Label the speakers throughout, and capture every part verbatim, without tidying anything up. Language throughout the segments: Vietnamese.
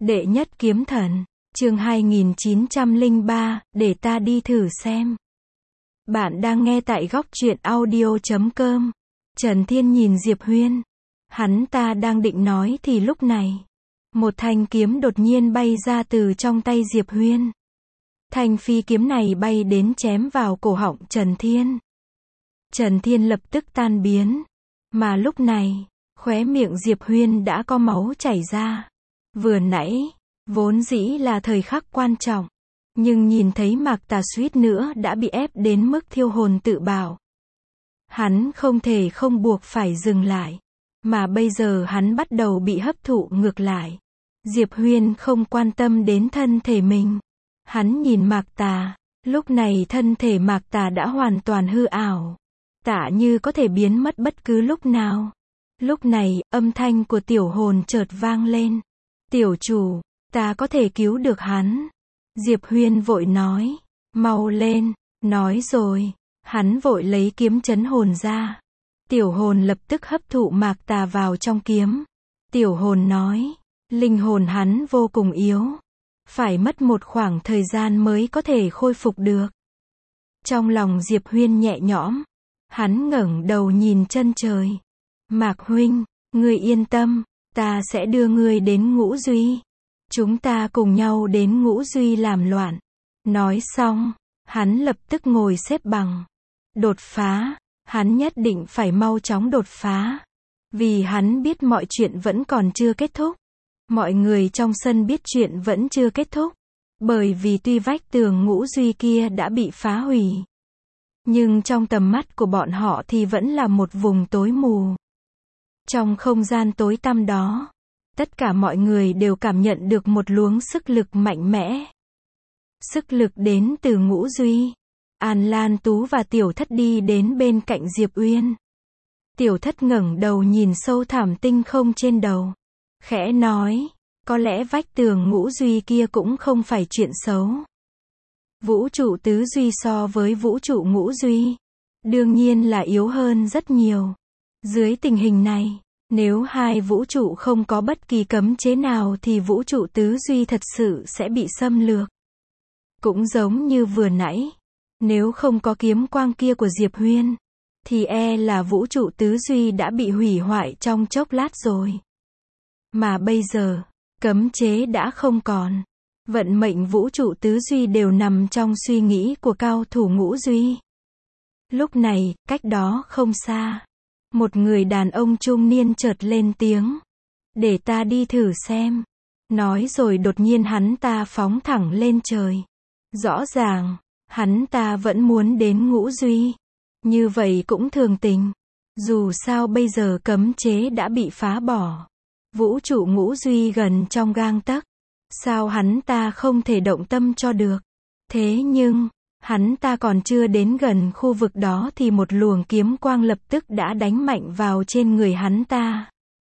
Speaker 1: Đệ nhất kiếm thần, chương hai nghìn chín trăm lẻ ba, để ta đi thử xem. Bạn đang nghe tại góc truyện audio chấm com. Trần Thiên nhìn Diệp Huyên. Hắn ta đang định nói thì lúc này, một thanh kiếm đột nhiên bay ra từ trong tay Diệp Huyên. Thanh phi kiếm này bay đến chém vào cổ họng Trần Thiên. Trần Thiên lập tức tan biến. Mà lúc này, khóe miệng Diệp Huyên đã có máu chảy ra. Vừa nãy, vốn dĩ là thời khắc quan trọng. Nhưng nhìn thấy Mạc Tà suýt nữa đã bị ép đến mức thiêu hồn tự bảo. Hắn không thể không buộc phải dừng lại. Mà bây giờ hắn bắt đầu bị hấp thụ ngược lại. Diệp Huyên không quan tâm đến thân thể mình. Hắn nhìn Mạc Tà. Lúc này thân thể Mạc Tà đã hoàn toàn hư ảo. Tả như có thể biến mất bất cứ lúc nào. Lúc này, âm thanh của tiểu hồn chợt vang lên. Tiểu chủ, ta có thể cứu được hắn. Diệp Huyên vội nói. Mau lên, nói rồi. Hắn vội lấy kiếm trấn hồn ra. Tiểu hồn lập tức hấp thụ Mạc Tà vào trong kiếm. Tiểu hồn nói. Linh hồn hắn vô cùng yếu. Phải mất một khoảng thời gian mới có thể khôi phục được. Trong lòng Diệp Huyên nhẹ nhõm. Hắn ngẩng đầu nhìn chân trời. Mạc huynh, ngươi yên tâm, ta sẽ đưa ngươi đến Ngũ Duy. Chúng ta cùng nhau đến Ngũ Duy làm loạn. Nói xong, hắn lập tức ngồi xếp bằng. Đột phá, hắn nhất định phải mau chóng đột phá. Vì hắn biết mọi chuyện vẫn còn chưa kết thúc. Mọi người trong sân biết chuyện vẫn chưa kết thúc. Bởi vì tuy vách tường Ngũ Duy kia đã bị phá hủy. Nhưng trong tầm mắt của bọn họ thì vẫn là một vùng tối mù. Trong không gian tối tăm đó, tất cả mọi người đều cảm nhận được một luồng sức lực mạnh mẽ. Sức lực đến từ Ngũ Duy. An Lan Tú và Tiểu Thất đi đến bên cạnh Diệp Uyên. Tiểu Thất ngẩng đầu nhìn sâu thẳm tinh không trên đầu. Khẽ nói, có lẽ vách tường Ngũ Duy kia cũng không phải chuyện xấu. Vũ trụ tứ duy so với vũ trụ Ngũ Duy, đương nhiên là yếu hơn rất nhiều. Dưới tình hình này, nếu hai vũ trụ không có bất kỳ cấm chế nào thì vũ trụ tứ duy thật sự sẽ bị xâm lược. Cũng giống như vừa nãy, nếu không có kiếm quang kia của Diệp Huyên, thì e là vũ trụ tứ duy đã bị hủy hoại trong chốc lát rồi. Mà bây giờ, cấm chế đã không còn. Vận mệnh vũ trụ tứ duy đều nằm trong suy nghĩ của cao thủ Ngũ Duy. Lúc này, cách đó không xa, một người đàn ông trung niên chợt lên tiếng. Để ta đi thử xem. Nói rồi đột nhiên hắn ta phóng thẳng lên trời. Rõ ràng, hắn ta vẫn muốn đến Ngũ Duy. Như vậy cũng thường tình. Dù sao bây giờ cấm chế đã bị phá bỏ. Vũ trụ Ngũ Duy gần trong gang tấc. Sao hắn ta không thể động tâm cho được? Thế nhưng, hắn ta còn chưa đến gần khu vực đó thì một luồng kiếm quang lập tức đã đánh mạnh vào trên người hắn ta.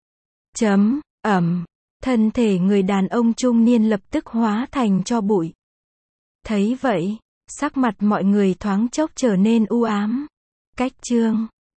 Speaker 1: Chấm, ẩm, thân thể người đàn ông trung niên lập tức hóa thành tro bụi. Thấy vậy, sắc mặt mọi người thoáng chốc trở nên u ám. Cách chương